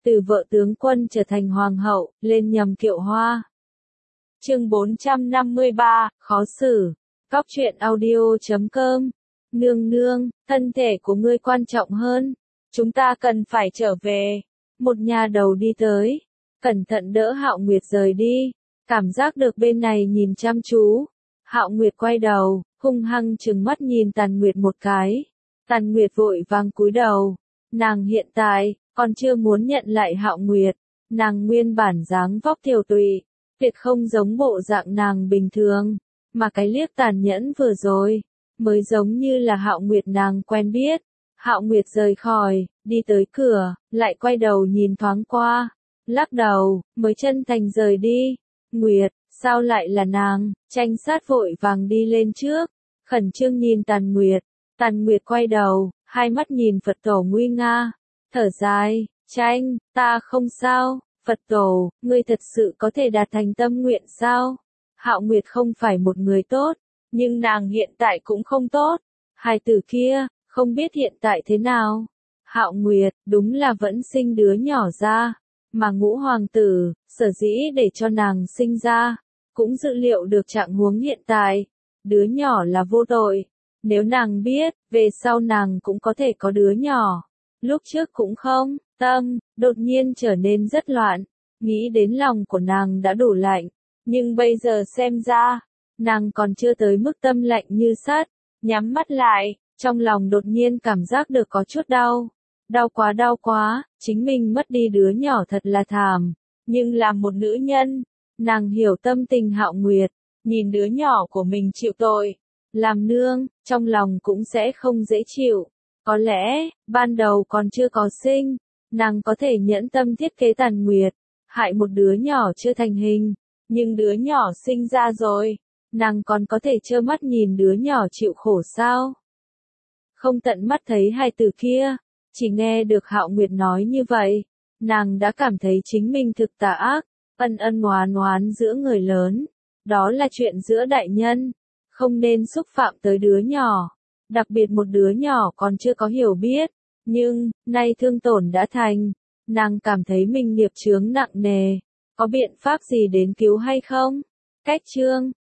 từ vợ tướng quân trở thành hoàng hậu, lên nhầm kiệu hoa. Chương 453, khó xử. Cóc truyện audio.com. Nương nương, thân thể của ngươi quan trọng hơn. Chúng ta cần phải trở về. Một nhà đầu đi tới. Cẩn thận đỡ Hạo Nguyệt rời đi. Cảm giác được bên này nhìn chăm chú. Hạo Nguyệt quay đầu, hung hăng trừng mắt nhìn Tàn Nguyệt một cái. Tàn Nguyệt vội vàng cúi đầu. Nàng hiện tại, còn chưa muốn nhận lại Hạo Nguyệt. Nàng nguyên bản dáng vóc tiều tụy, tuyệt không giống bộ dạng nàng bình thường. Mà cái liếc tàn nhẫn vừa rồi, mới giống như là Hạo Nguyệt nàng quen biết. Hạo Nguyệt rời khỏi, đi tới cửa, lại quay đầu nhìn thoáng qua. Lắc đầu, mới chân thành rời đi. Nguyệt, sao lại là nàng? Tranh sát vội vàng đi lên trước, khẩn trương nhìn Tàn Nguyệt. Tàn Nguyệt quay đầu, hai mắt nhìn Phật tổ nguy nga, thở dài, Tranh, ta không sao. Phật tổ, ngươi thật sự có thể đạt thành tâm nguyện sao? Hạo Nguyệt không phải một người tốt, nhưng nàng hiện tại cũng không tốt. Hai từ kia, không biết hiện tại thế nào. Hạo Nguyệt, đúng là vẫn sinh đứa nhỏ ra, mà Ngũ hoàng tử, sở dĩ để cho nàng sinh ra, cũng dự liệu được trạng huống hiện tại. Đứa nhỏ là vô tội. Nếu nàng biết, về sau nàng cũng có thể có đứa nhỏ. Lúc trước cũng không, tâm, đột nhiên trở nên rất loạn. Nghĩ đến lòng của nàng đã đủ lạnh. Nhưng bây giờ xem ra, nàng còn chưa tới mức tâm lạnh như sắt. Nhắm mắt lại, trong lòng đột nhiên cảm giác được có chút đau. Đau quá, chính mình mất đi đứa nhỏ thật là thảm. Nhưng làm một nữ nhân, nàng hiểu tâm tình Hạo Nguyệt. Nhìn đứa nhỏ của mình chịu tội, làm nương, trong lòng cũng sẽ không dễ chịu. Có lẽ, ban đầu còn chưa có sinh, nàng có thể nhẫn tâm thiết kế Tàn Nguyệt, hại một đứa nhỏ chưa thành hình. Nhưng đứa nhỏ sinh ra rồi, nàng còn có thể trơ mắt nhìn đứa nhỏ chịu khổ sao? Không tận mắt thấy hai từ kia, chỉ nghe được Hạo Nguyệt nói như vậy, nàng đã cảm thấy chính mình thực tà ác, ân oán giữa người lớn. Đó là chuyện giữa đại nhân, không nên xúc phạm tới đứa nhỏ, đặc biệt một đứa nhỏ còn chưa có hiểu biết. Nhưng, nay thương tổn đã thành, nàng cảm thấy mình nghiệp chướng nặng nề, có biện pháp gì đến cứu hay không? Cách chương